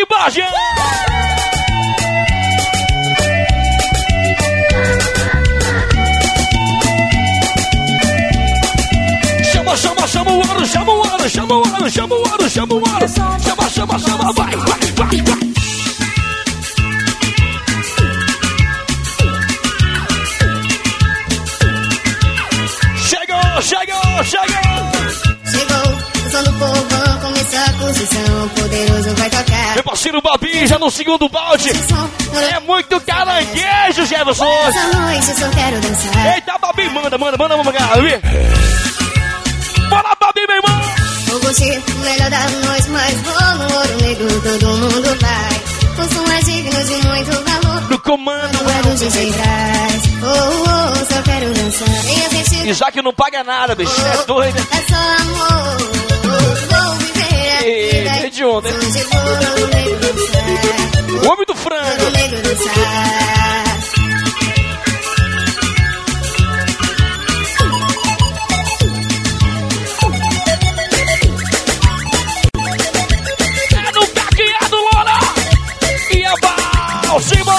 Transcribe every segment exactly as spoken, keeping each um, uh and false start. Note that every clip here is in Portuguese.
de Bajão. Chama, chama, chama o ouro, chama o ouro, chama o ouro, chama o ouro, chama o ouro. Chama, chama, chama, vai, vai, vai, vai. Chegou, chegou, chegou. Chegou, o som do povão, começou a posição, poderoso vai tocar. Meu parceiro Babi, já no segundo balde. É muito caranguejo, Jefferson. Essa noite eu só quero dançar. Eita, Babi, manda, manda, manda, manda, Babi. Bora, Babi, meu irmão. Vou curtir o melhor da noite, mas vou no ouro negro, todo mundo vai. O som é digno de muito valor. No comando, não é do D J Braz. Oh, oh, só quero dançar. Minha gente... E já que não paga nada, bicho, oh, é doido. É só amor, vou viver a vida. E de onde? Hoje vou no negro dançar. O homem do frango. No negro dançar. Simão!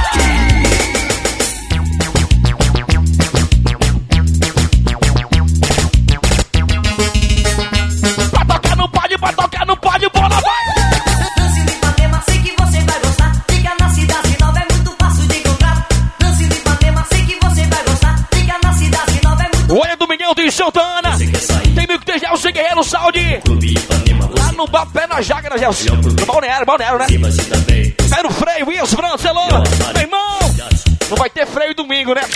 Pra tocar não pode, pra tocar não pode, bola vai! Dance de Ipanema, sei que você vai gostar. Fica na cidade nova, é muito fácil de encontrar. Dance de Ipanema, sei que você vai gostar. Fica na cidade nova, é muito... Olha, Domingão de Santana! Tem mil que tem Gelson Guerreiro Saúde! Lá no bar, pé na jaca, né, Gelson? No balneário, balneário, né? Pé no freio, isso, Francelô! Meu irmão! Não vai ter freio domingo, né?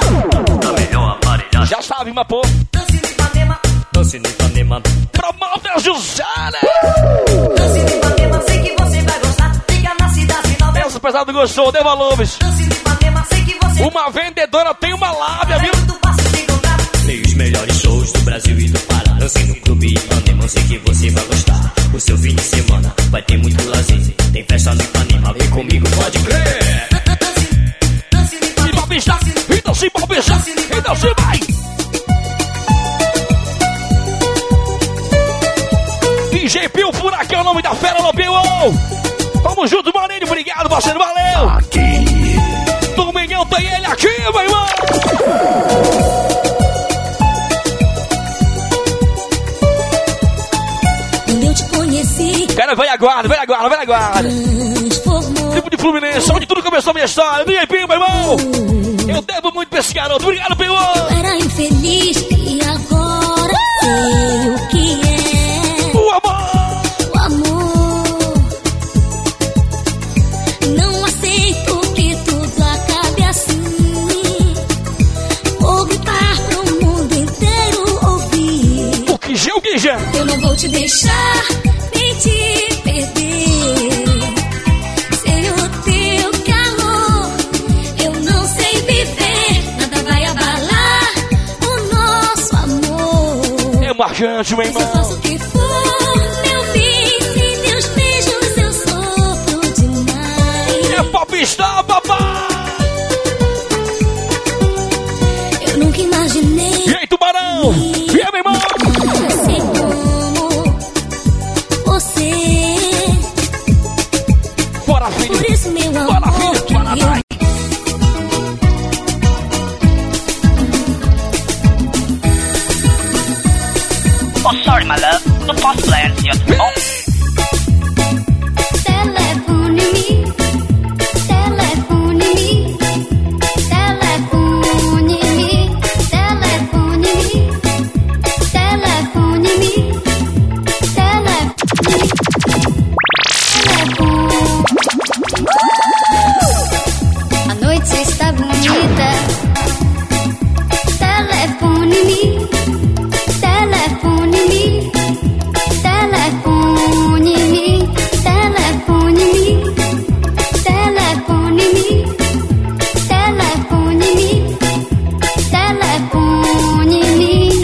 Já sabe, mas pô. Dance de Ipanema, Dance de Ipanema. Promove a Jusana! Dance de Ipanema, sei que você vai gostar. Fica na cidade nova. Essa pesado gostou, dê valor, bicho. Dance de Ipanema, sei que você... Uma vendedora tem uma lábia, viu? É muito fácil de encontrar. Tem os melhores shows do Brasil e do Pará. Dance no Clube Ipanema, sei que você vai gostar. O seu fim de semana vai ter muito lazer. Tem festa no Ipanema, vem comigo, pode crer. Então se palpista, então se vai. D J Pio Furacão, nome da fera, no Pio. Tamo junto, maninho, obrigado, parceiro, valeu. Aqui. Domingão tem ele aqui, meu irmão. Quando eu te conheci, cara, vai aguarda, vai aguarda, vai aguarda. Tipo de Fluminense, onde tudo começou a minha história. D J Pio, meu irmão. Eu devo muito pra esse garoto. Obrigado, Pio. Eu era infeliz e agora sei o que é. O amor. O amor. Não aceito que tudo acabe assim. Vou gritar pro mundo inteiro ouvir. O que já, o que já? Eu não vou te deixar nem te perder. Sem o teu calor, eu não sei viver. Nada vai abalar o nosso amor. É marcante, meu irmão. Eu faço o que for, meu bem. Sem teus beijos eu sofro demais. É popstar, papai. Eu nunca imaginei. E aí, Tubarão? E aí, meu irmão? Assim como você. Bora, filho. Por isso, meu amor, Bora, filho. Bora, vai. Oh, sorry, my love. Não posso plan your phone. Telefone-me, telefone-me, telefone-me, telefone-me, telefone-me, telefone-me, telefone. A noite está bonita. Telefone-me, telefone-me, telefone-me, telefone-me, telefone-me, telefone-me, telefone-me.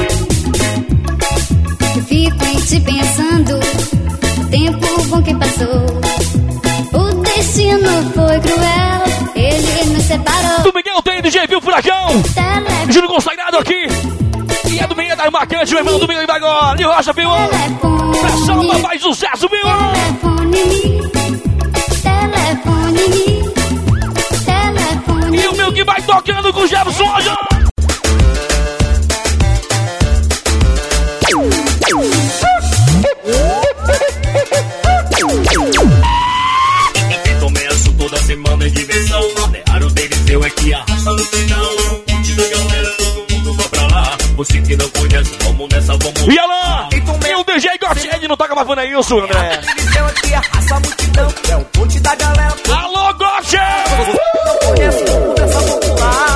Eu fico em ti pensando, o tempo bom que passou. O destino foi cruel, ele nos separou. Domingão tem D J Pio Furacão. Júlio consagrado aqui. E é domingo da marcante, meu irmão. Domingo vai agora. De Rocha, Pio. Pressão, papai, sucesso, Pio. Telefone-me, Fala pro Neilson, André. Eliseu aqui arrasa a multidão, é o ponte da galera. Alô, Goche! Não conhece como dessa popular.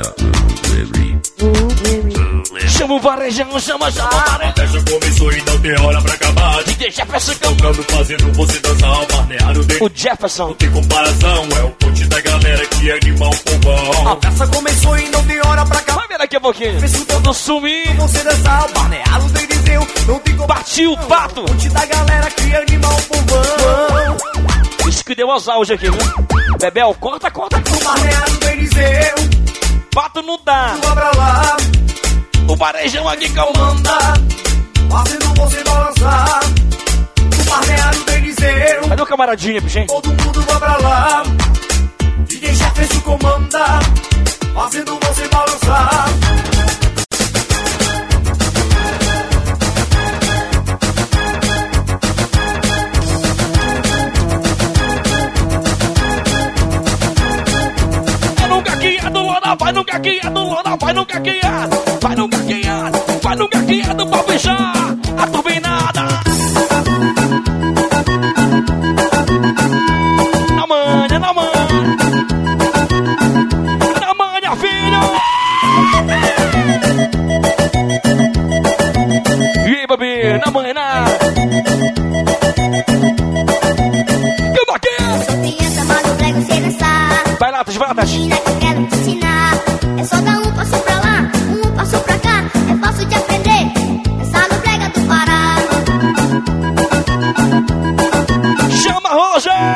Chama o varejão, chama, chama o varejão. A festa começou e não tem hora pra acabar. D J Jefferson Tocando, fazendo você dançar o balneário dele. O Jefferson. Não tem comparação, é o ponte da galera que anima o povão. A festa começou e não tem hora pra acabar. Vai ver daqui a pouquinho. Fez Quando sumir, você dançar o balneário do Eliseu. Não tem comparação. bati o pato. Ponte da galera que anima o povão. Isso que deu azar hoje aqui, viu? Bebel, corta, corta, O corta. balneário do Eliseu. Pato não dá. Vá pra lá. O varejão aqui comanda. Fazendo você balançar. O balneário do Eliseu. Cadê o camaradinha, bicho, hein? Todo mundo vai pra lá. D J Jefferson comanda. Fazendo você balançar. Vai no gaguinhado, Lona, vai no gaguinhado, Lona, vai no gaguinhado. Vai no gaguinhado, vai no gaguinhado pra beijar a turbinada. Na manha, na manha. Na manha, filho. E aí, baby, na manha, na. Canta aqui. Sou criança, mas não prego você dançar. Vai lá, vai lá, Tati. Menina que eu quero te ensinar. É só dar um passo pra lá, um passo pra cá. É fácil de aprender. Essa no brega do Pará. Chama, Roger.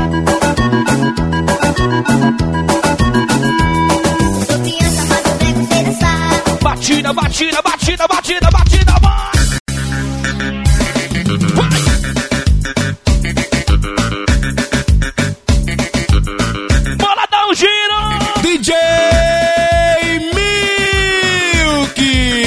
Sou criança, mas não prego você dançar. Batida, batida, batida, batida, batida, vai! Bora dar um giro! D J Milk!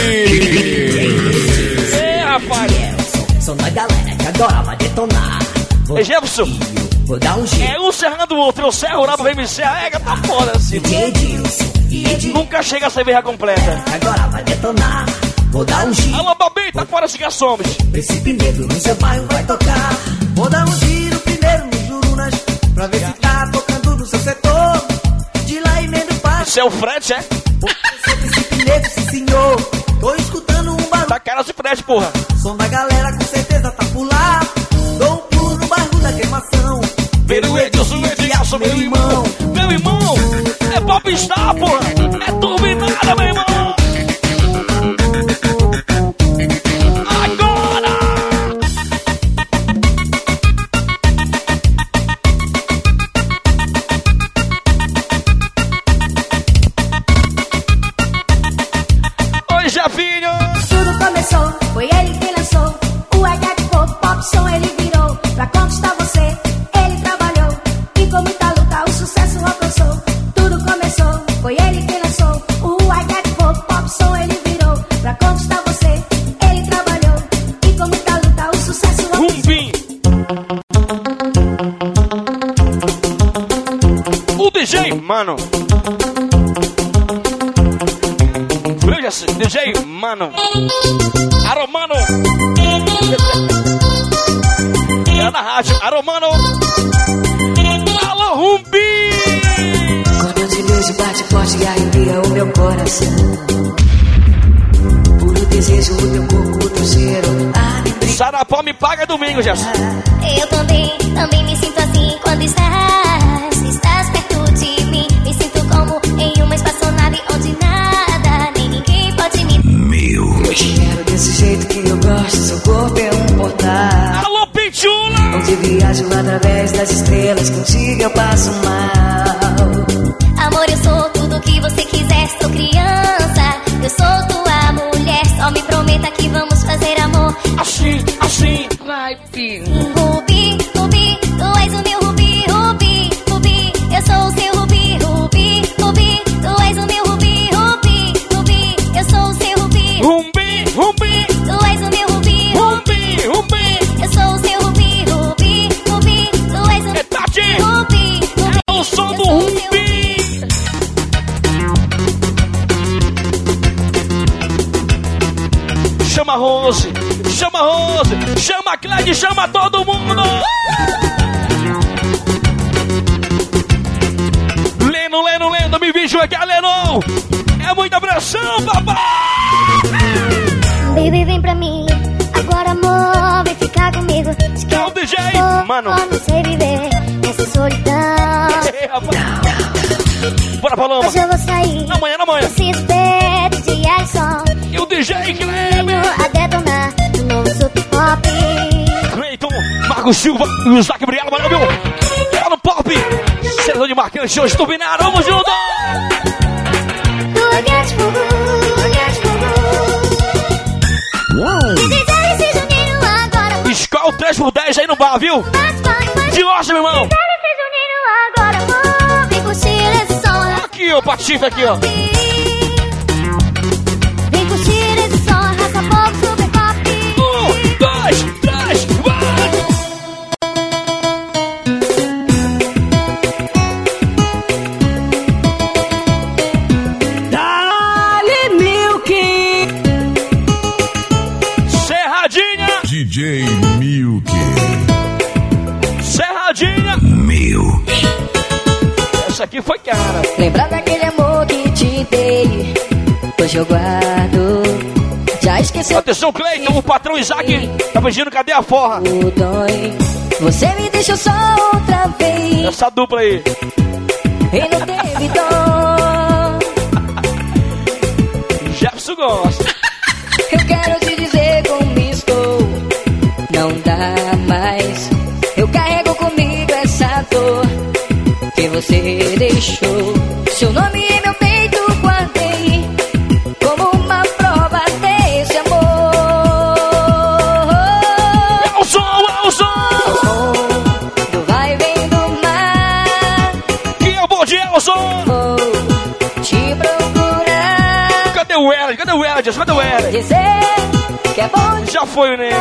É, rapaz! Sou da galera que agora vai detonar. Ei, Jefferson, Vou dar um jeito. é um serrando o outro, eu serro lá pro V M C, a ega tá foda assim. D J Edilson e Edilson. Nunca chega a cerveja completa. Agora vai detonar. Vou dar um giro. Alô, Babi, tá fora, se que somos. Príncipe Negro no seu bairro vai tocar. Vou dar um giro primeiro nos Jurunas. Pra ver se tá tocando no seu setor. De lá emendo para. Isso é o Fred, é? Sou Príncipe Negro, sim senhor. Tô escutando um barulho. Tá cara de Fred, porra. Som da galera com certeza tá por lá. Dou um pulo no bairro da queimação. Pelo Edilson, Edilson, meu irmão. Meu irmão, é popstar, porra. É turbinada, meu irmão. Agora! Oi, Jefinho. Tudo começou, foi ele quem lançou. O H Pop, Pop Som ele virou. Pra conquistar você, ele trabalhou. E com muita luta o sucesso alcançou. Tudo começou, foi ele quem lançou. O H Pop, Pop Som ele virou. Pra conquistar você, ele trabalhou. E com muita luta o sucesso alcançou. Rumbim. O D J, mano. Viu, Jesse? D J, mano. Aromano. É na rádio. Aromano. Alô, Rumbim. Quando eu te vejo bate forte e arrepia o meu coração. Puro desejo, o teu corpo, o teu cheiro. Ah, me brinca. Sarapó me paga domingo, Jesse. Eu também, também me sinto assim quando estás, estás perto de mim. Me sinto como em uma espaçonave onde nada, nem ninguém pode me... Eu te quero desse jeito que eu gosto. Seu corpo é um portal Alô, Pichula. onde viajo através das estrelas. Contigo eu passo mal. Amor, eu sou tudo que você quiser, sou criança. Eu sou tua mulher, só me prometa que vamos fazer amor. Assim, assim, vai, filho. Rubi, Rubi, tu és o meu Rubi, Rubi, Rubi. Eu sou o seu Rubi, Rubi, Rubi. Tu és o meu Rubi, Rubi, Rubi. Eu sou o seu Rubi, Rumbim, Rumbim, tu és o meu Rubi, Rumbim, Rumbim. eu sou o seu Rubi, Rubi, Rubi. Tu és o É meu Tati. Rubi, Rubi. É o som Eu do sou o seu Rumbim. Chama a Rose, chama chama a Rose, chama a Cleide, chama todo mundo. Leno, Leno, Leno, dois mil e vinte e um aqui, Lenon. É muita pressão, papai. Baby, vem pra mim, agora amor, vem ficar comigo. É o D J, mano. Eu não sei viver nessa solidão. Ei, rapaz. Bora, Paloma. Hoje eu vou sair. Na manhã, na manhã. Preciso perto de Alisson. E o D J Venho Kleber. a detonar no novo super pop. Cleiton, Marcos Silva e o Isaac Briala, valeu, meu. É no pop. Serão de marcante, hoje turbinaram, vamos junto. Do Gás Fogo, Gás Fogo. D J esse Juninho agora. Escola três por dez aí no bar, viu? Mas vai, mas De loja, meu irmão. D J esse Juninho agora, amor. Vem curtir esse som. Aqui, ó, Patife aqui, ó. Vem curtir esse som, raça pouco, super pop. Um, dois, três, vai! Dale Milk. Serradinha, D J Milk. Serradinha. Milk. Essa aqui foi cara. Lembrar daquele amor que te dei, hoje eu guardo. Já esqueceu Atenção, Cleiton, o patrão Isaac tá pedindo cadê a forra? o dói. Você me deixou só outra vez Essa dupla aí. e não teve dó. Jefferson gosta. Eu quero te dizer como estou, não dá mais. Eu carrego comigo essa dor que você deixou. Seu nome em meu peito guardei como uma prova desse amor. É o som, é o som. Do vai vem do mar, Quem é o bom dia, é o som. vou te procurar, Cadê o Erd? Cadê o Erd? Cadê o Erd? dizer que é bom Já foi, né?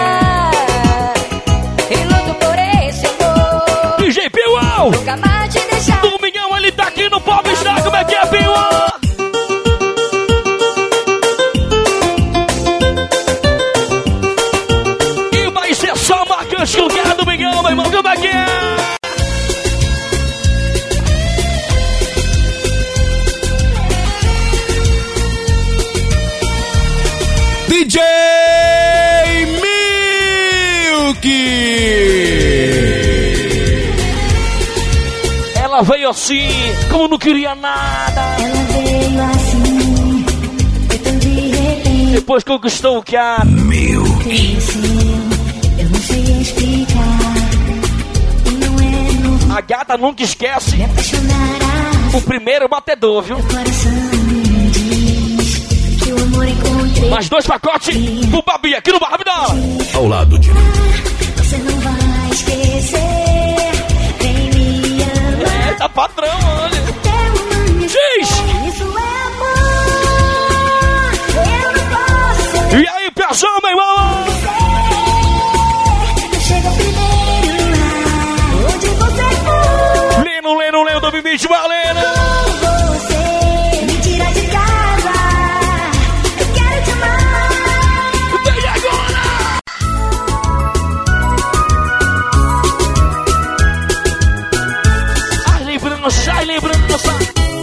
e luto por esse amor. D J Piuau. Nunca mais te deixar. Domingão, ele tá aqui no Pop Star. Como é que é, Piuau? E vai ser só marcante que eu quero, Domingão, meu irmão. Como é que é? D J Milk. Ela veio assim, como não queria nada. Ela veio assim, foi tão de repente. Depois conquistou o cara. Cresceu, eu não sei explicar. E não é novo A gata nunca esquece me apaixonar. o primeiro batedor, viu? O coração me diz que o amor encontrei. Mais dois pacotes do Babi aqui no Barbidão. Ao lado de Você não vai esquecer. Vem me amar. Eita, patrão, olha. Até o amanhecer. Diz! Isso é amor. Eu não posso. E aí, pessoal, meu irmão? Chega primeiro lá, onde você for. Leno, Leno, Leno, dois mil e vinte, valendo! Você me tira de casa. Eu quero te amar. Vem agora! Ai, lembrança, ai, lembrança!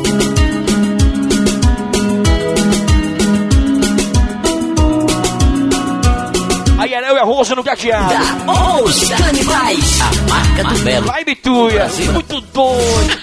Aí, Arel e a Rosa no gateado. Os canibais, a marca do Belo. Vai, Bituia, muito doido.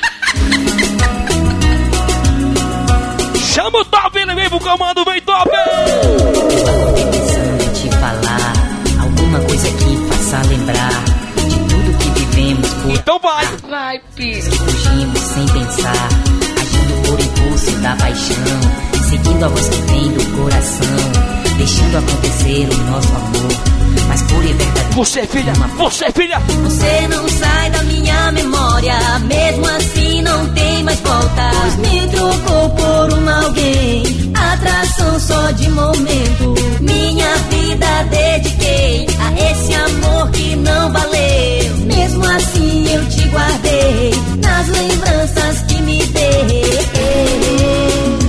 Chama o top, ele vem pro comando, vem top! Eu acordei pensando em te falar alguma coisa que faça lembrar de tudo que vivemos por Então vai! Vai, fugimos sem pensar, agindo por impulso da paixão, seguindo a voz que vem do coração, deixando acontecer o nosso amor. Mas pura e verdadeira. Você, filha, você, filha! Você não sai da minha memória, mesmo assim não tem mais volta. Pois me trocou por um alguém, atração só de momento. Minha vida dediquei a esse amor que não valeu. Mesmo assim eu te guardei nas lembranças que me dei.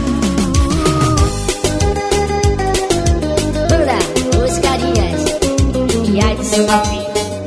Banda, os carinhas, seu papinho.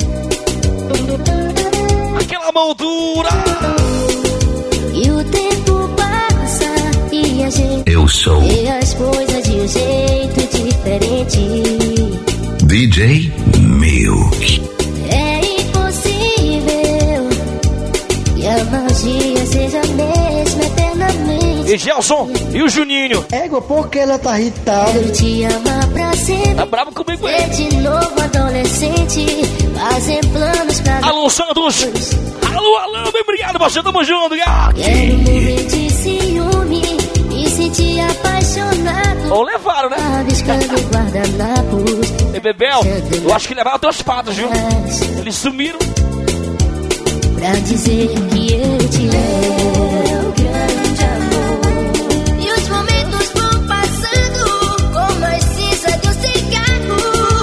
Aquela moldura. E o tempo passa e a gente Eu sou vê as coisas de um jeito diferente. D J Milk. É impossível que a magia seja a mesma eternamente. E Gelson e o Juninho. Égua, por que ela tá irritada? Quero te amar pra sempre. Tá bravo comigo, Ser hein? de novo adolescente, fazer planos pra... Alô, Santos. Alô, alô, bem obrigado, você, tamo junto, cara. Quero morrer de ciúme, me sentir apaixonado. Ou levaram, né? Rabiscando guardanapos. E Bebel, eu acho que levaram teus patos, viu? Eles sumiram. Pra dizer que eu te amo, grande amor. E os momentos vão passando como a cinza de um cigarro.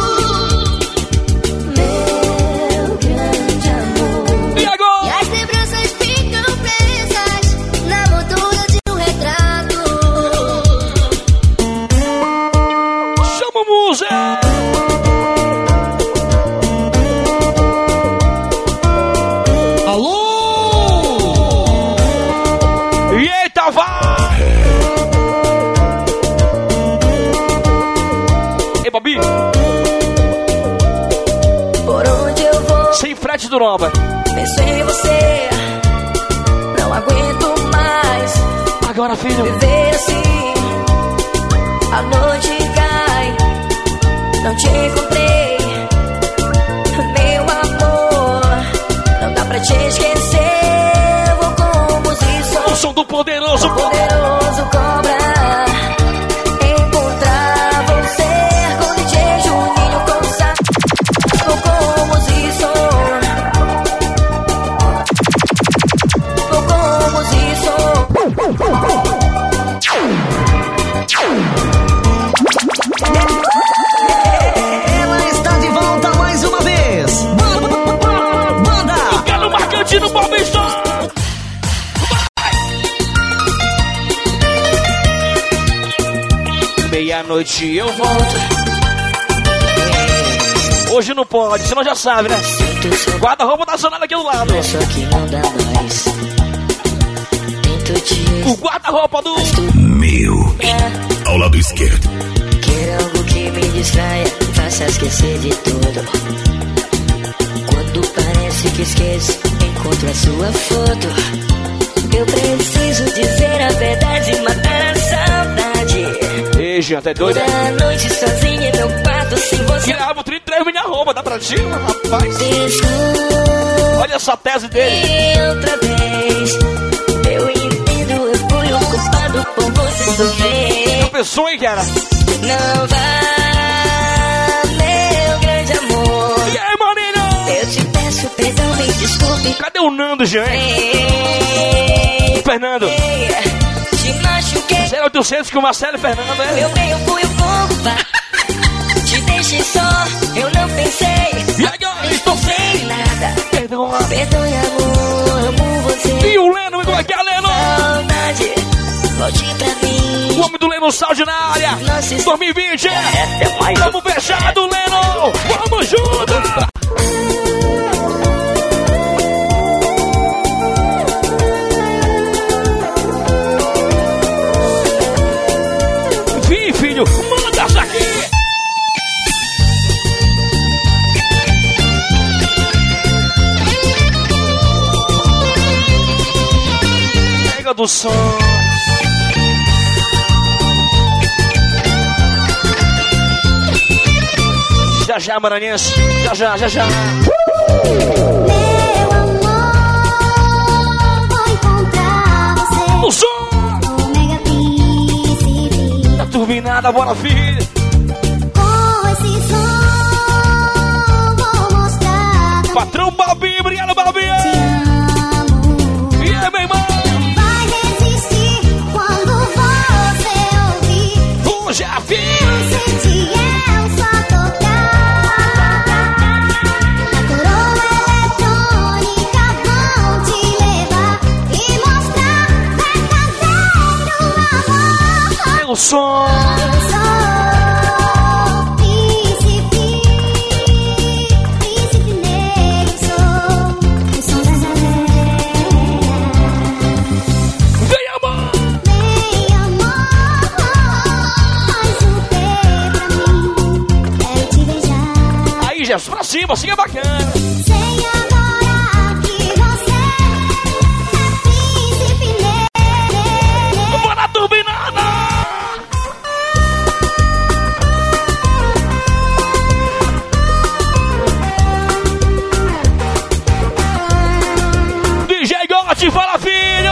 Meu grande amor. E agora? E as lembranças ficam presas na moldura de um retrato. Chama o Musa. Ei, Babi. Por onde eu vou, Sem frete do Nova. penso em você. Não aguento mais Agora, filho. viver assim. A noite cai, não te encontrei. Meu amor, não dá pra te esquecer. Vou como se sou O som do poderoso. poderoso cobra. Encontrar você com D J Juninho com sa... Vou como se sou. Vou como se sou. Ela está de volta mais uma vez. Manda! Quero marcante no Palmeiras. Meia-noite eu volto. Hoje não pode, senão já sabe, né? Guarda-roupa nacional aqui do lado. Só que não dá mais. Tento te O guarda-roupa do... Milk. Ao lado esquerdo. Quero algo que me distraia, faça esquecer de tudo. Quando parece que esqueço, encontro a sua foto. Eu preciso dizer a verdade e matar a saudade. Ei, Jean, tá doido? Toda noite sozinha em meu quarto, sem você. Tirava trinta e três minha roupa, dá pra ti, rapaz? Desculpe Olha essa tese dele. outra vez. Eu entendo, eu fui o culpado por você sofrer. Já pensou, hein, cara? Não vá, meu grande amor. E aí, maninho? Eu te peço perdão, me desculpe. Cadê o Nando, Jean, hein? Ei, O Fernando. ei, te machuquei. zero oitocentos que o Marcelo e Fernando, né? Meu bem, eu fui o culpado. Te deixei só, eu não pensei. E agora? Estou sem nada. Perdão. Perdoe, amor, amo você. E o Leno, igual aqui, a Leno. Saudade, volte pra mim. O homem do Leno Saúde na área. Nossa, dois mil e vinte. Tamo fechado, Leno. Vamos junto. Vem, filho. Manda essa aqui. Pega do som. Já já, maranhense. Já já, já já. Meu amor, vou encontrar você. No som. O Mega Príncipe. Tá turbinada, bora, filho. Com esse som vou mostrar que Patrão Babi, obrigado, Babi. te amo. E aí, meu irmão? Vai resistir quando você ouvir. Hoje é a vida. Sentir eu só tocar. A coroa eletrônica vão te levar e mostrar verdadeiro amor. Tem o som. Eu sou príncipe. Gerson? Pra cima, assim é bacana. Sei agora que você é príncipe negro. Bora turbinada! D J Gotti, fala filho!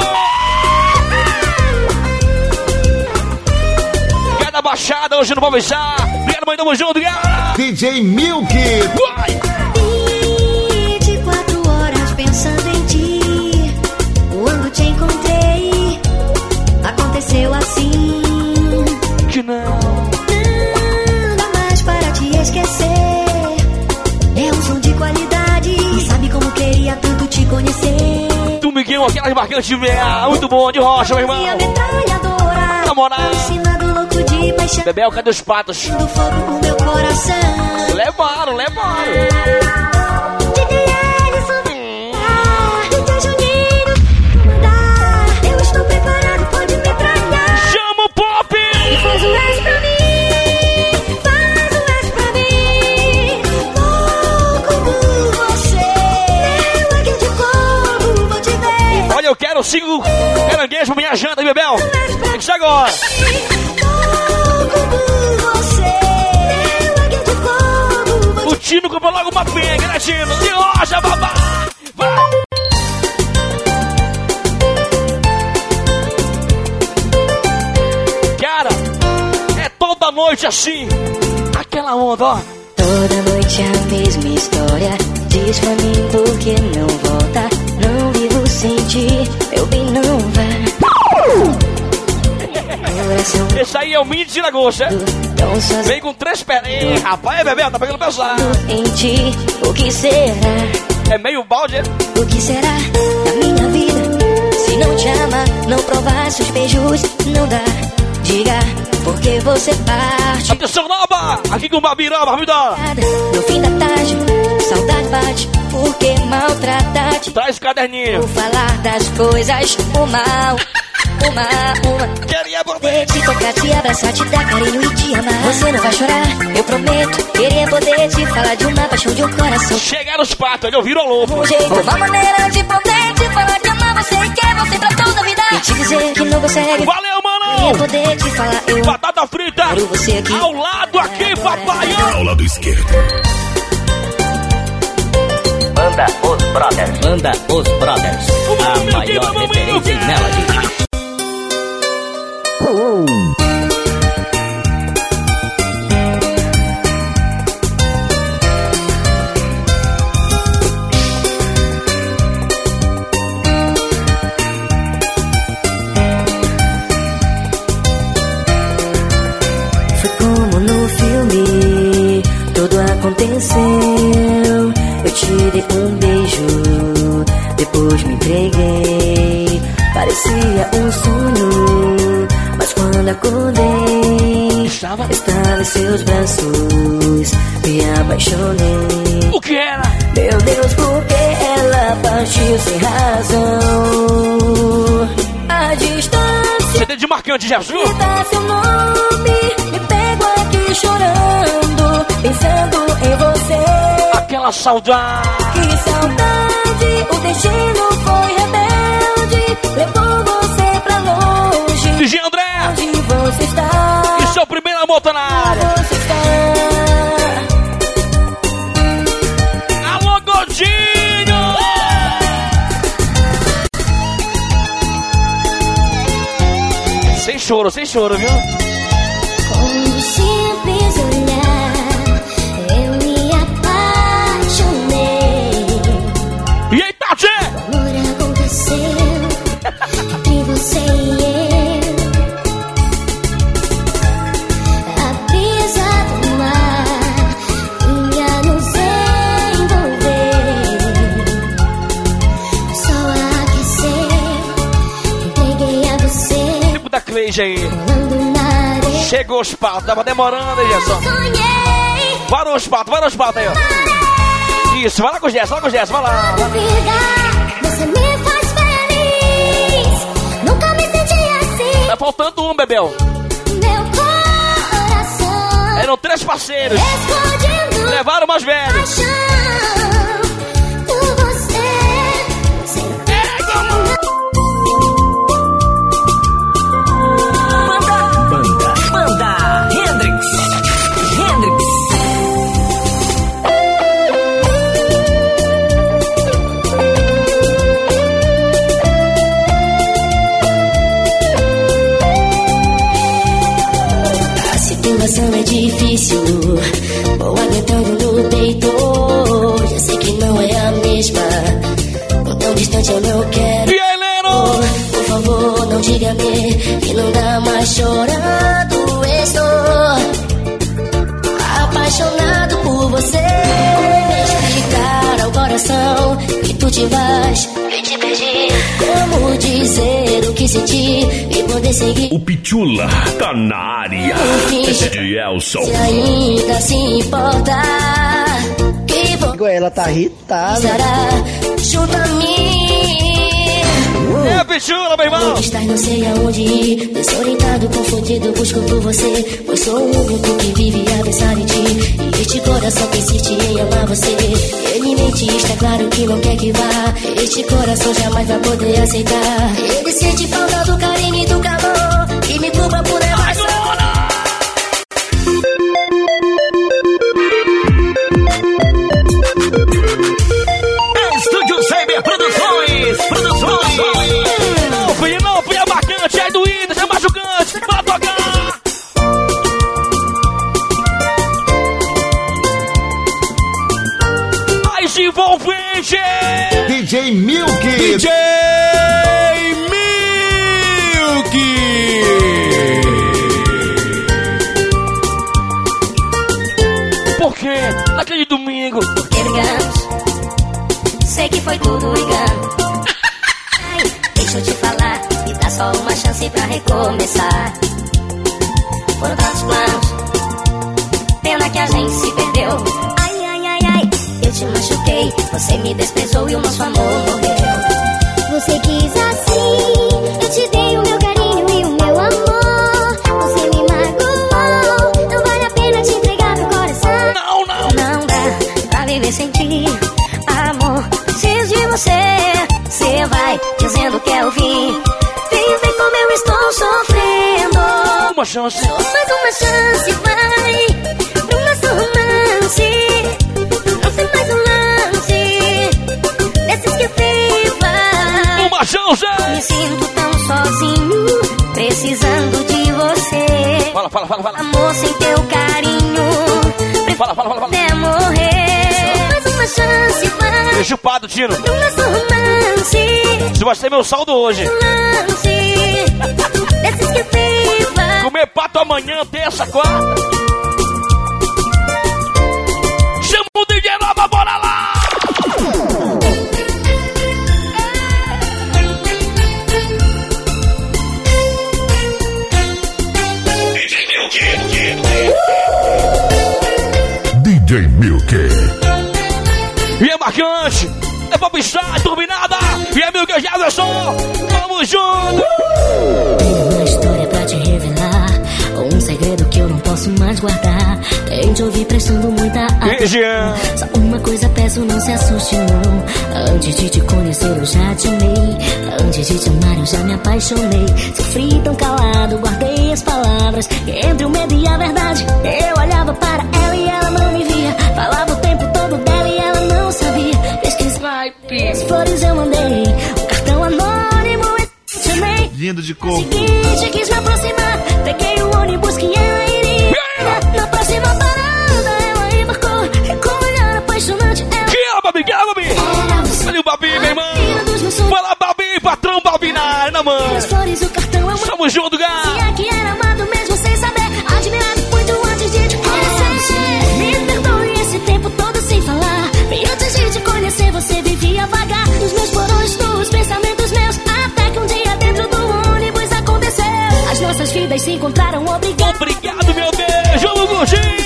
Cada baixada hoje no Bobechá. Obrigado, mãe, tamo junto, galera! D J Milk! Vai! vinte e quatro horas pensando em ti. Quando te encontrei, aconteceu assim. Que não. Não dá mais para te esquecer. É um som de qualidade. E sabe como queria tanto te conhecer. Tu me queimou aquelas marcantes de meia. Muito bom, de rocha, meu irmão. Minha metralhadora. Na moral. Ensinado louco de paixão. Bebel, cadê os patos? Do fogo no meu coração. Levaram, levaram. D J Ellison, ah, D J Juninho, comandar. Eu estou preparado, pode me tralhar. Chama o pop! E faz o S pra mim, faz o S pra mim. Louco por você, eu aqui de fogo, vou te ver. Olha, eu quero cinco caranguejos, minha janta, Bebel. Tem que ser agora. Louco por você, eu aqui de fogo. O Tino comprou logo uma penga, né, Tino? De rocha, babá! Vai! Cara, é toda noite assim. Aquela onda, ó. Toda noite a mesma história. Diz pra mim por que não volta. Não vivo sem ti, eu bem não vá. Coração Esse aí é o mini de tira-gosto, é? tão sozinho Vem com três pernas. Ih, rapaz, é Bebel, tá pegando pesado. em ti. O que será? É meio balde, é? O que será da minha vida? Se não te ama, não provar seus beijos, não dá. Diga por que você parte. Atenção, nova! Aqui com o Babirama, me dá! No fim da tarde, saudade bate. Por que maltratar-te? Traz o caderninho. Vou falar das coisas, o mal. Uma, uma. Queria poder te tocar, te abraçar, te dar carinho e te amar. Você não vai chorar, eu prometo. Queria poder te falar de uma paixão de um coração. Chegaram os patos, ele ouviram louco. Um jeito, uma maneira de poder te falar de amar você e quer você pra toda a vida. E te dizer que não consegue. Valeu, mano! Queria poder te falar, eu Batata frita! quero você aqui. Ao lado aqui, papai! Ao lado esquerdo. Banda Os Brothers. Banda Os Brothers. A maior referência em Melody. Foi como no filme, tudo aconteceu. Eu te dei um beijo, depois me entreguei. Parecia um sonho, mas quando acordei, Estava? estava em seus braços, me apaixonei. O que era? Meu Deus, por que ela partiu sem razão? A distância C D de marcante, Jefferson. me dá seu nome, me pego aqui chorando, pensando em você. Aquela saudade. Que saudade, o destino foi rebelde, levou você pra longe. D J André. Onde você está? E seu primeiro amor tá na área. Você está? Alô, Godinho! Sem choro, sem choro, viu? Com um simples olhar, eu me apaixonei. E aí, Tati? O amor aconteceu entre você e eu. A brisa do mar vinha nos envolver. O sol a aquecer, entreguei a você. Tipo da Cleide aí. Rolando na areia. Chegou os patos, tava demorando, hein, Gerson? Sonhei. Parou os patos, parou os patos aí, ó. Isso, vai lá com os Gerson, vai lá com os Gerson, vai lá. Vida, você me faz feliz. Nunca me senti assim. Tá faltando um, Bebel. Meu coração Eram três parceiros. explodindo. Levaram mais velhos. Paixão por você. Banda, banda, Hendrix, Hendrix. A situação é difícil, vou aguentando no peito. Já sei que não é a mesma, ou tão distante eu não quero. E aí, Leno? Por favor, não diga-me que não dá mais chorando. Estou apaixonado por você. Como explicar ao coração que tu te vais e te perdi? Como dizer o que senti e poder seguir? O Pichula tá na área. De Elson. Se ainda se importa que vou Ela tá irritada. estará junto a mim. É, Pichula, meu irmão. Onde estás, não sei aonde ir. Desorientado, confundido, busco por você. Pois sou um único que vive a pensar em ti. E este coração que insiste em amar você. Ele mente, está claro que não quer que vá. Este coração jamais vai poder aceitar. Ele sente falta do carinho e do calor. E me culpa por não Agora! Estúdio Cyber Produções, Produções. Não, filho, não, filho, é marcante, é doído, é machucante. Bora tocar! Mais envolvente! D J Milk. D J Milk! Por quê? Naquele domingo. Porque brigamos. Sei que foi tudo engano. Ai, deixa eu te falar. Me dá só uma chance pra recomeçar. Foram tantos planos. Pena que a gente se perdeu. Ai, ai, ai, ai. Eu te machuquei. Você me desprezou e o nosso amor morreu. Você quis assim. Eu te dei o meu carinho e o meu amor. Você me magoou. Não vale a pena te entregar meu coração. Não, não. Não dá pra viver sem ti. Amor, preciso de você. Você vai dizendo que é o fim. Vem ver como eu estou sofrendo. Uma chance. Só mais uma chance, vai pro nosso romance. Não sei mais um lance desses que viva. Uma chance. Me sinto tão sozinho, precisando de você. Fala, fala, fala, fala. Amor, sem teu carinho, Fala, fala, fala, fala. até morrer. Só mais uma chance, vai Deixa chupado, Tino. pro nosso romance. Isso vai ser meu saldo hoje. Lance desses que viva. Comer pato amanhã, terça, quarta. Chama o D J Nova, bora lá! D J Milk. E é marcante, é pra pisar, turbinada. E é Milk Jefferson, vamos junto! Tenho uma história pra te revelar. Um segredo que eu não posso mais guardar. Tente ouvir prestando muita atenção. Só uma coisa peço, não se assuste não. Antes de te conhecer eu já te amei. Antes de te amar eu já me apaixonei. Sofri tão calado, guardei as palavras. Entre o medo e a verdade eu olhava para ela e ela não me via. Falava o tempo todo dela e ela não sabia. Pesquisei, as flores eu mandei. O cartão anônimo eu chamei. Lindo de coco. Seguinte, quis me aproximar. Peguei o ônibus que ela iria. Na próxima parada ela embarcou. E com um olhar apaixonante ela... Que é, Babi? Que é, Babi? Olha o Babi, meu irmão. Fala, Babi, patrão Babi na área, na mão. Estamos juntos, gato. Se é que era amado mesmo sem saber. Admirado muito antes de te conhecer. Me perdoe esse tempo todo sem falar. Bem antes de te conhecer você vivia vagar. Nos meus porões, nos pensamentos meus. Até que um dia dentro do ônibus aconteceu. As nossas vidas se encontraram, obrigado. Obrigado, meu beijo, Gugugino.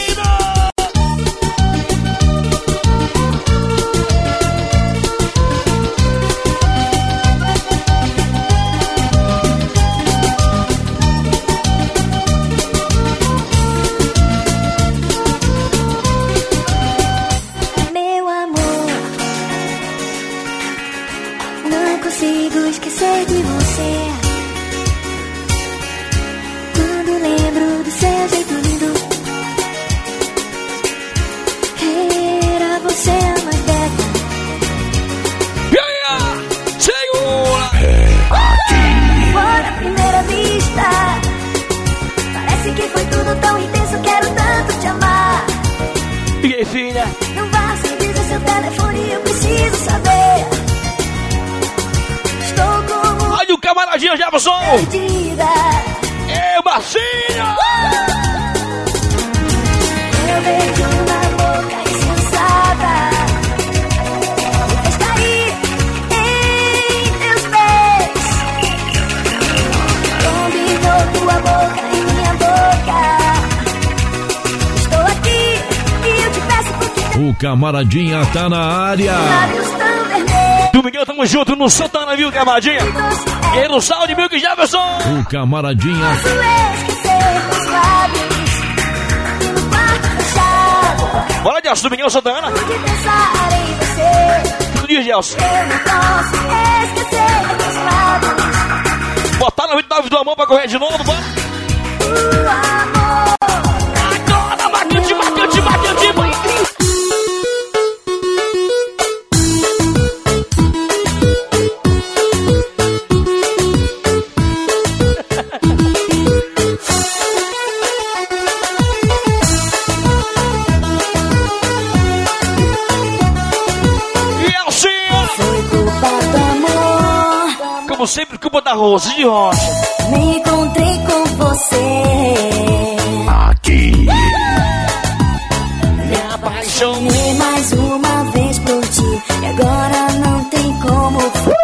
disse que foi tudo tão intenso, quero tanto te amar. E aí, filha? Não vá sem dizer seu telefone, eu preciso saber. Estou como... Olha o camaradinho Jefferson! Perdida. Ei, Marcinho! Eu vejo uma boca insensata. Me fez cair em teus pés. Combinou tua boca e minha boca. Estou aqui e eu te peço porque O camaradinha tá na área. lábios tão vermelhos. Domingão, tamo junto no Santana, viu, camaradinha? E no Sal de Milk Jefferson! O camaradinha. Posso esquecer teus lábios e no quarto fechado. Bora, Gelson, Domingão, Santana! De pensar em você. Tudo dia, Gelson. Eu não posso esquecer teus lábios. Botar no vinte e nove do amor pra correr de novo, bora! O amor. Agora, bacante, bacante, bacante, bacante! Como sempre, culpa da Rosa de Rocha. Me encontrei com você. Aqui. Me apaixonei. E mais uma vez por ti. E agora não tem como fugir.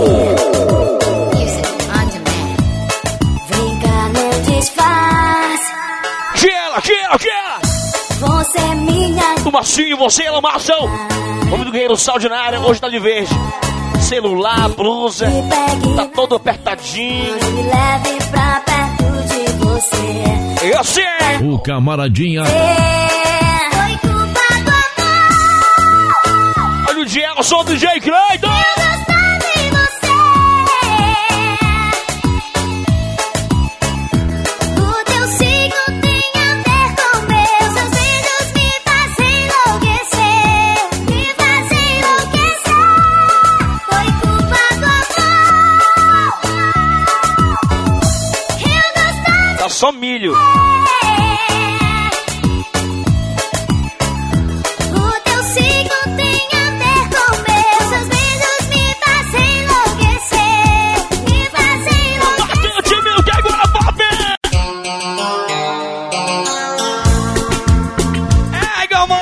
Vem cá, não desfaz. Gela, gela, gela! Você é minha. O Marcinho, você é o Marção. Homem do Guerreiro Saúde na área, hoje tá de verde. Celular, blusa, tá todo apertadinho. Me leve pra perto de você. Eu sei! O camaradinha. Foi culpa do amor. Olha o Gelson, do D J Cleiton. Eu gostava de você. O teu signo tem a ver com meus. Seus beijos me fazem enlouquecer. Me fazem enlouquecer. Foi culpa do amor. Eu gostava. Tá só milho. O teu signo tem a ver com meus. Seus beijos me fazem enlouquecer. Me fazem enlouquecer. Bastante mil que agora, Pop! É, Galmão!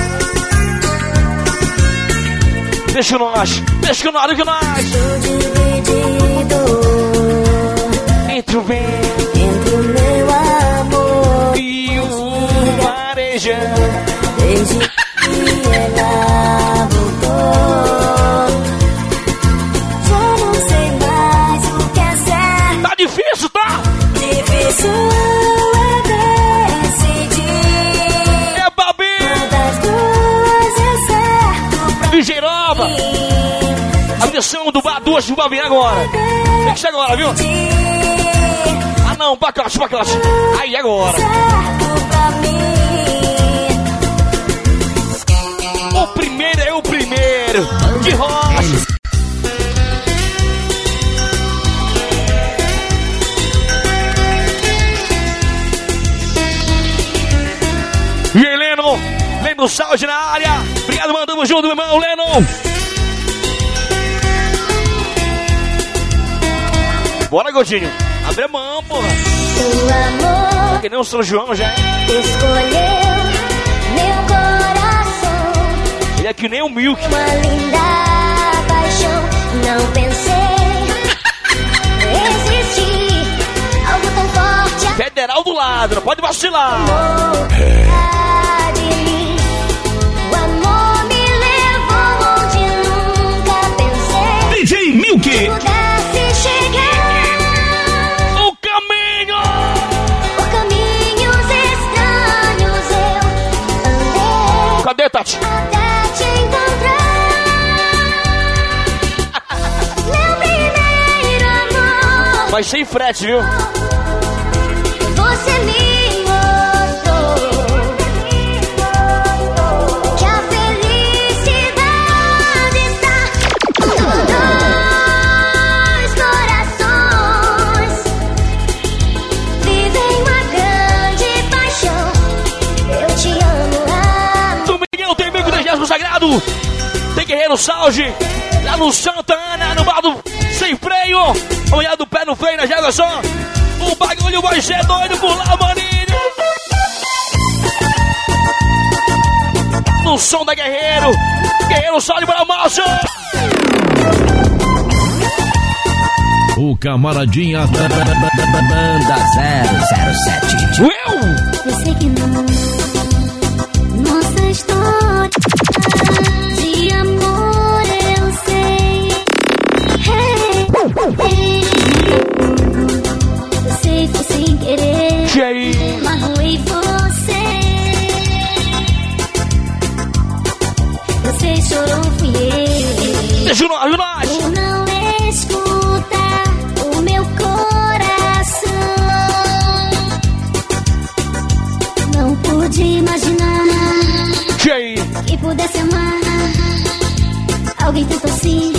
Deixa nós, deixa que nós, que nós! Estou dividido Entre o bem entre o meu amor e o varejão. desde que ela voltou. Já não sei mais o que é certo. Tá difícil, tá? Difícil é decidir. É, Babi! Qual das duas é certo pra Ligeirova! A versão do Bar duas do Babi agora. Tem que ser agora, viu? decidir. Ah, não, pacote, pacote. Aí, agora. Certo pra mim. O primeiro é o primeiro. De rocha. E aí, Lennon? Lennon Saúde na área. Obrigado, mandamos junto, meu irmão, Lennon. Bora, Godinho. Abre a mão, porra. O amor Tá que nem o São João já. escolheu meu coração. Ele é que nem o Milk. Uma linda paixão. Não pensei existir algo tão forte. Federal do lado, não pode vacilar. Amor de mim. O amor me levou onde nunca pensei. D J Milk. Pudesse chegar O caminho. por caminhos estranhos. Eu andei Cadê, Tati? até te encontrar. Meu primeiro amor. Mas sem frete, viu? Você me mostrou que a felicidade está nos dois corações. Vivem uma Guerreiro Saúde, lá no Santa Ana, no bar do Sem Freio. Olhar do pé no freio, né, Jefferson? O bagulho vai ser doido por lá, maninho. No som da Guerreiro, Guerreiro Saúde para a marcha. O camaradinha Banda zero zero sete. Eu sei que não. Nossa história de amor eu sei. Hey, hey. Eu sei que foi sem querer. Cheio. Magoei você. Você chorou, fui eu. Deixa nós, nós. Por não escutar o meu coração. Não pude imaginar Cheio. que pudesse amar alguém tanto assim.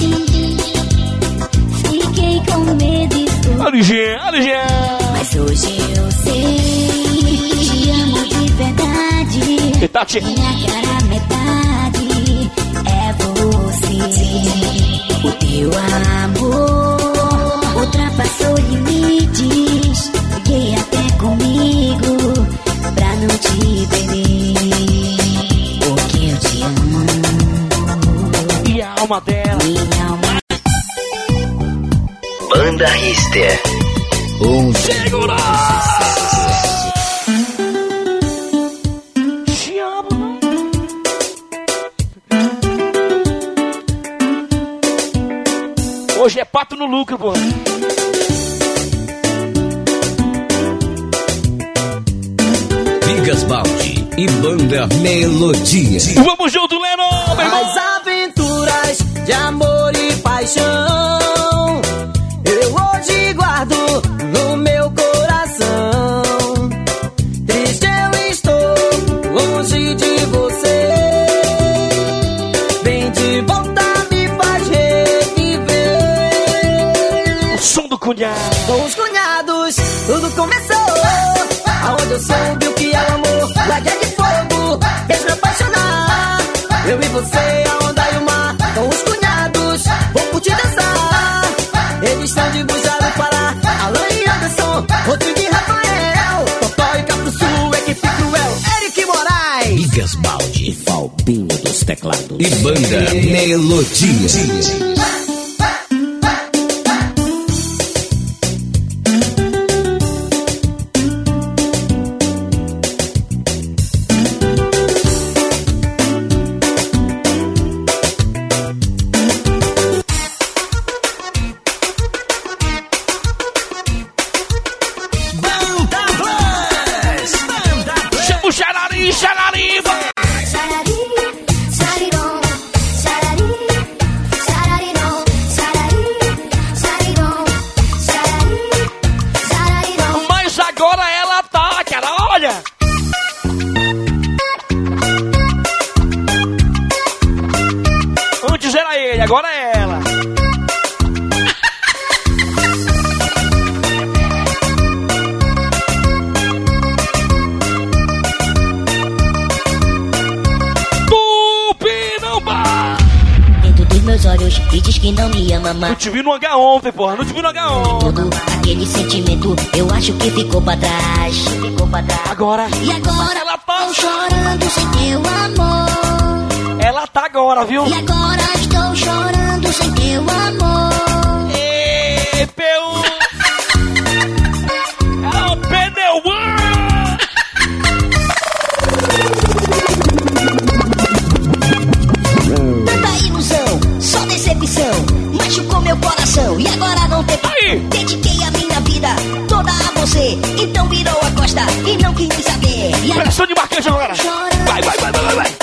Fiquei com medo e fui. Aliginha, Aliginha. Mas hoje eu sei, te amo de verdade. E Tati? Minha cara metade é você. O teu amor ultrapassou limites. Fiquei até comigo pra não te perder. Porque eu te amo. E a alma dela. Minha alma. Banda Rister. Um Segura! Te amo. Hoje é pato no lucro, pô. Vigas Baldi e Banda Melodia. Vamos junto, Leno, meu irmão. As aventuras de amor e paixão eu hoje guardo no meu coração. Triste eu estou longe de você. Vem de volta, me faz reviver. O som do cunhado. Com os cunhados, tudo começou. Aonde eu soube o que é o amor. Láguia de fogo, fez me apaixonar. Eu e você, a onda e o mar. Com os cunhados, vou curtir dançar. Eles são de Bujá do Pará. Alan e Anderson, Rodrigo e Rafael. Totó e Capuçu, equipe cruel. Eric Moraes. Vigas Baldi e Falbinho dos teclados. E Banda Melodia. Agora é ela. Tupinambá. Dentro dos meus olhos e diz que não me ama mais. Não te vi no H ontem, porra. Não te vi no H ontem. Todo aquele sentimento eu acho que ficou pra trás. Ficou pra trás. Agora. E agora ela tá estou chorando sem teu amor. Ela tá agora, viu? E agora estou chorando sem teu amor. Ê, peu. É o pneu. Tanta ilusão, só decepção, machucou meu coração. E agora não tem. Aí. Dediquei a minha vida toda a você. Então virou a costa e não quis nem saber. E agora pressão de marquete agora. Vai, vai, vai, vai, vai.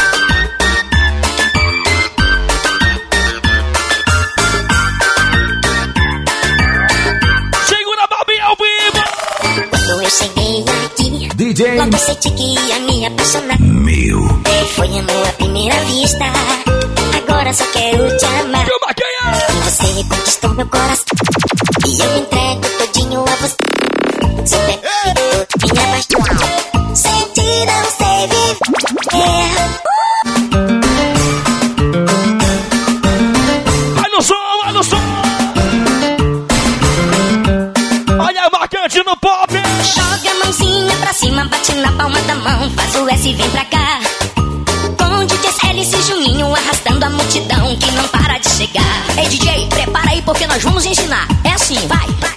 eu cheguei aqui, D J logo senti que ia me apaixonar. Meu. Foi amor à primeira vista, agora só quero te amar. E você conquistou meu coração, e eu me entrego todinho a você. Sou perfeito, minha paixão, sem ti não sei viver. cima, bate na palma da mão, faz o S e vem pra cá. Com D J Hélice e Juninho arrastando a multidão que não para de chegar. Ei D J, prepara aí porque nós vamos ensinar. É assim, vai, vai.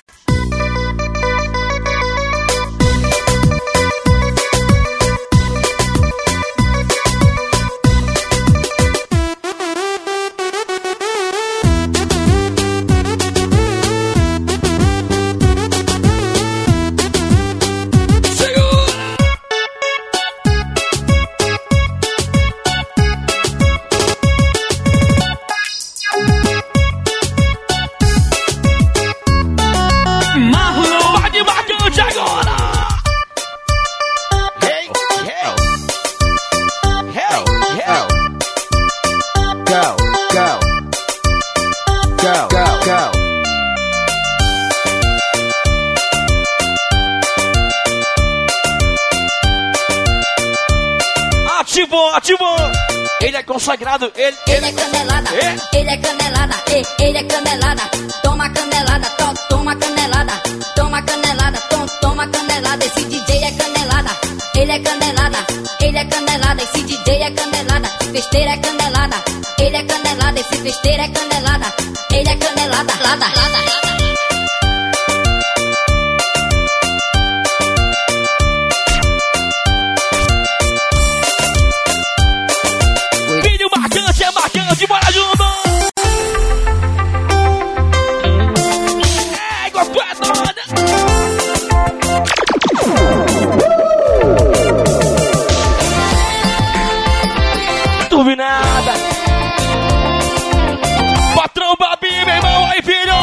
Ativou, ativou! Ele é consagrado, ele, ele é canelada, é? Ele é canelada, ele, ele é canelada. Toma canelada, to, toma canelada, toma canelada, to, toma canelada. Esse D J é canelada, ele é canelada, ele é canelada. Esse D J é canelada, festeira é canelada, ele é canelada. Esse festeira é canelada, ele é canelada, lada, lada, lada. De bora junto! Égua, tu é doida! Turbinada! Patrão Babi, meu irmão, aí filho!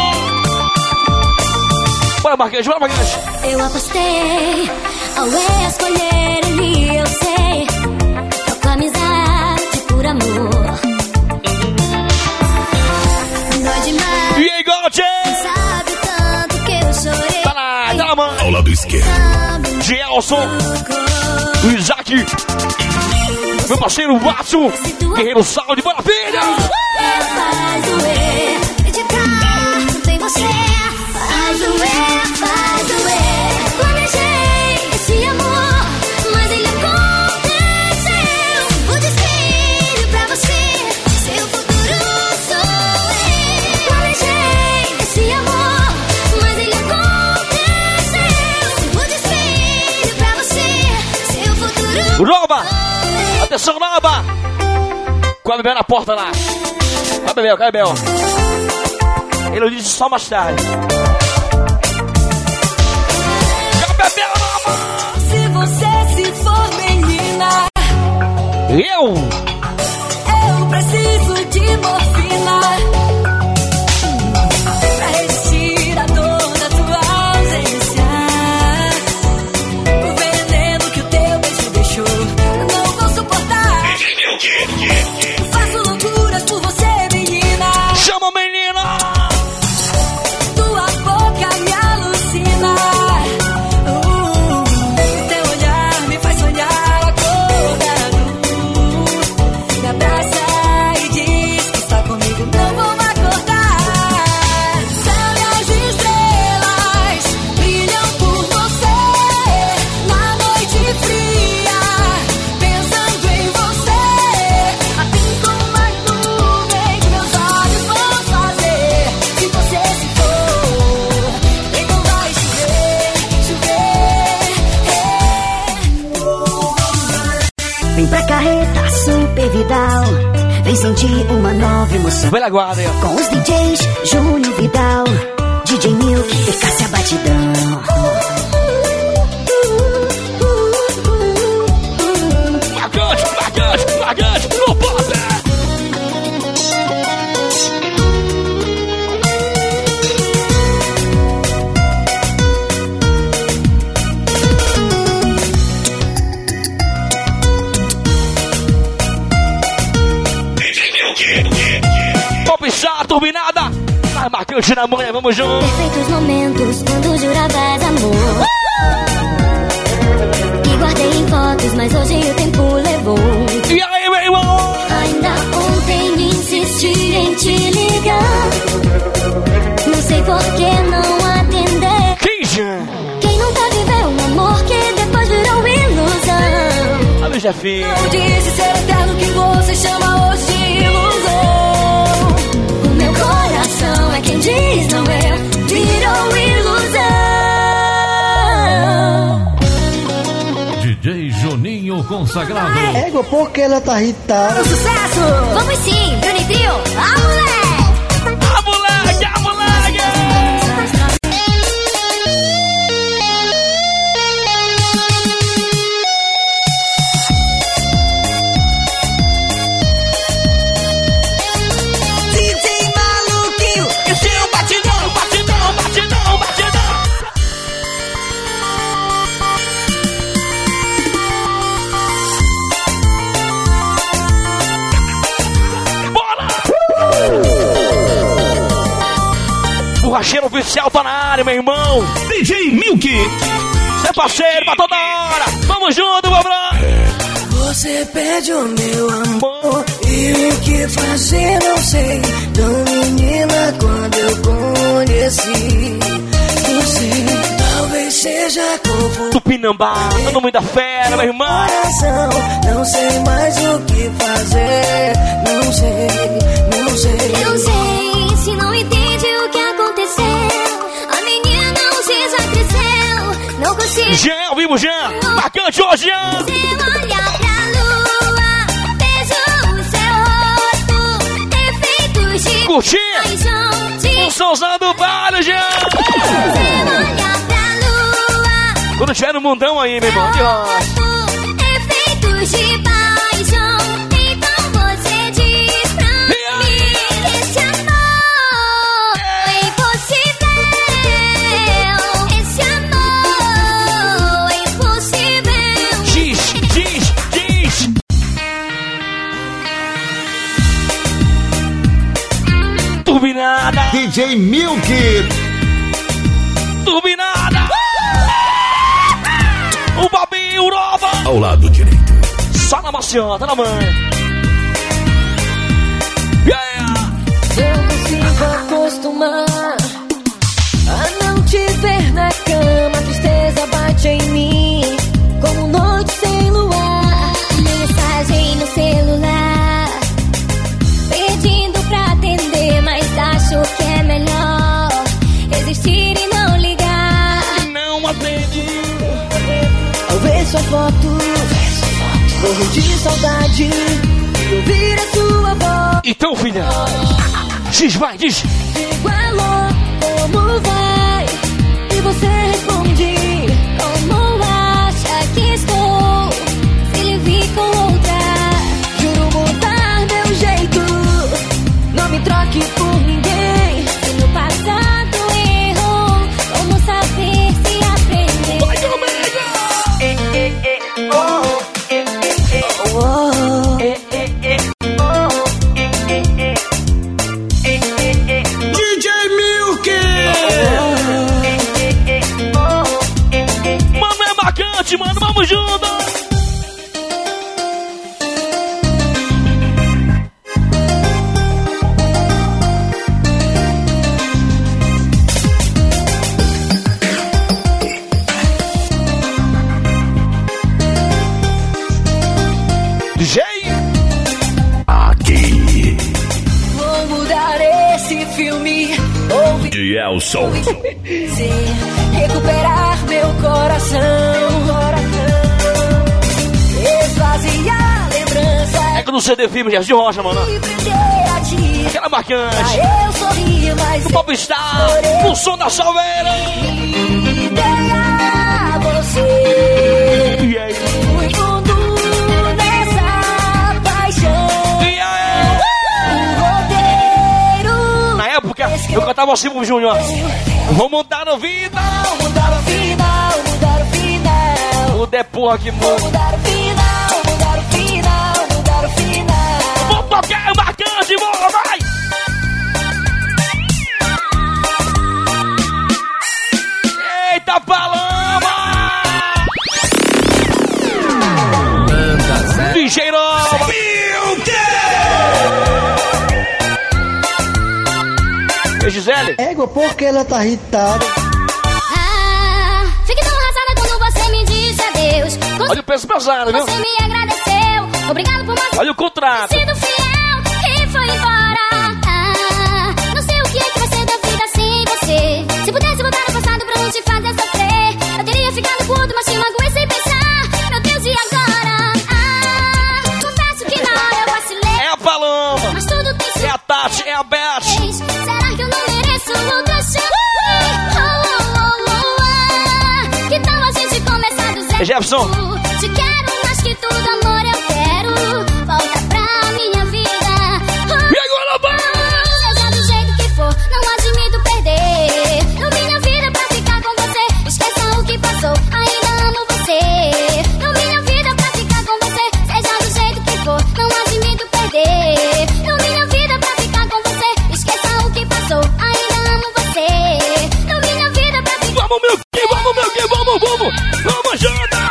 Bora, Marquês, bora, Marquês! Eu apostei, ao escolher ele eu sei. Troco amizade por amor. E aí, Gold? Sabe tanto que eu chorei. Tá lá, tá lá, mano. Ao lado esquerdo. Gelson. O Isaac. Meu parceiro Watson. Guerreiro Saúde, bora, filha. Faz doer. Acreditar, tem você. Faz doer, faz doer. Planejei esse amor, mas ele aconteceu. O desfile pra você, seu futuro sou eu. Planejei esse amor, mas ele aconteceu. O desfile pra você, seu futuro. Roba! Atenção, Roba! Com a Bebel na porta lá. Vai, Bebel, cai, Bebel. Ele disse só mais tarde. Bebel, Roba! Se você se for menina, Eu! eu preciso de morfina pra retirar toda a tua ausência. O veneno que o teu beijo deixou, não vou suportar. Faço loucuras por você, menina. Chama, menina! Tua boca me alucina. Uh, teu olhar me faz sonhar acordado. Me abraça e diz que está comigo, não vou me acordar. Céu e as estrelas brilham por você. Na noite fria, pensando em você. Assim como as nuvens, meus olhos vão fazer. Se você se for, então vai chover, chover. Vem pra carreta Super Vidal, vem sentir uma nova emoção. Velha guarda aí, ó. Com os D Js Júnior Vidal, D J Milk e Cássia Batidão. Marcante, marcante, marcante, no pop! Pop chá, turbinada! Vai, marcante na manhã, vamos junto! Perfeitos momentos quando juravas amor. Que guardei em fotos, mas hoje o tempo levou. E aí, meu irmão? Ainda ontem insisti em te ligar. Não sei por que não atender. Quem já? Quem nunca viveu um amor que depois virou Oi, Jefinho. Não disse ser eterno que você chama hoje de ilusão. O meu coração é quem diz, não é? Virou ilusão. D J Juninho consagrado. Égua, por que ela tá irritada? Sucesso! Vamos sim, Bruni Trio, a moleque! A moleque, a moleque! D J Maluquinho, E se o batidão, batidão, batidão, batidão! Borracheiro oficial tá na área, meu irmão. D J Milk. Seu parceiro pra toda hora. Vamos junto, meu brother. você pede o meu amor e o que fazer não sei. Tão menina quando eu conheci você, talvez seja confuso. Tupinambá, no nome da fera, meu irmão. Coração, não sei mais o que fazer. Não sei, não sei. Eu sei, se não entende o que aconteceu. A menina não se já cresceu. Não consigo. Jean, ao vivo, Jean. Marcante hoje, Jean. Se olhar pra lua, vejo o seu rosto. Defeitos de Curtir. paixão. De O somzão do baile, Jean. se olhar pra lua, Quando tiver no mundão aí, meu irmão. De rocha. efeitos de paixão. Então você diz pra mim que esse amor é impossível. Esse amor é impossível. Diz, diz, diz. Turbinada, D J Milk. turbinada. O Babinho Nova. Ao lado direito. Só na maciota, na mãe. Yeah. Eu consigo acostumar a não te ver na cama. A tristeza bate em mim como noite sem luar. Mensagem no celular pedindo pra atender, mas acho que é melhor existir e não ligar. Não atende. Ao ver sua foto, morro de saudade de ouvir a sua voz. Então, filha. Diz, vai, diz. Digo alô, como vai? E você responde, Como acha que estou se lhe vi com outra? juro mudar meu jeito. Não me troque por ninguém. Se no passado errou, como saber se aprender? Vai comigo. D J Milk. Mano, é marcante, mano. Vamos junto. D J. Aqui. Vou mudar esse filme. Ouvir De Elson. dizer, recuperar meu coração. Esvaziar lembrança É que no C D Filme, de Rocha, mano. e prender a ti. Aquela marcante. Eu sorri, mas O Popstar. O som da salveira. dei a você. E aí? Fui fundo nessa paixão. E aí? O roteiro. Na época, eu cantava assim pro Júnior. Vou montar no vida. Mudar o final, mudar o final. O Deporra que Vou muda. mudar o final, mudar o final, mudar o final. Vou tocar o marcante, bora, vai! Eita, Paloma! Banda zero. D J Nova! E Gisele? Égua, por que ela tá irritada? Ah, fique tão arrasada quando você me disse adeus. Com Olha o peso pesado, viu? Você me agradeceu, obrigado por mais. Olha o contrato. Sido fiel e foi embora. Ah, não sei o que é que vai ser da vida sem você. Se pudesse voltar no passado pra não te fazer sofrer, eu teria ficado puto, mas te magoei sem pensar. Meu Deus, e agora? Ah, confesso que na hora eu vacilei. É a Paloma. Mas tudo tem sido. É a Tati, é a Beth. Será que eu não mereço outra chance? Oh, oh, oh, oh, ah. Que tal a gente começar do zero? Jefferson. Te quero mais que tudo, amor, eu quero. Volta pra minha vida. Oh, e agora, vai! Seja do jeito que for, não admito perder. Dou minha vida pra ficar com você. Esqueça o que passou, ainda amo você. Dou minha vida pra ficar com você. Seja do jeito que for, não admito perder. Dou minha vida pra ficar com você. Esqueça o que passou, ainda amo você. Dou minha vida pra ficar. Vamos, meu que, vamos, meu que, vamos, vamos. Vamos, Jana!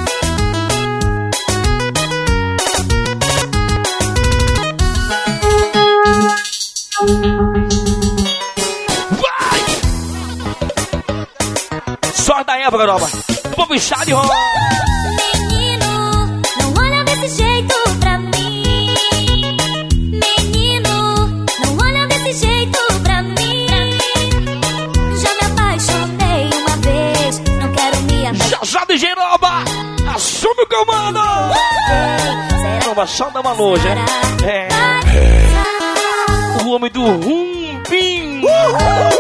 Vai! Só da Eva, garoba. Vamos inchar de rola. Menino, não olha desse jeito pra mim. Menino, não olha desse jeito pra mim. Já me apaixonei uma vez, não quero me apaixonar. Já já de Geroba, assume o comando. Não, só dá uma noja, é. É. O homem do rumpim. Uh!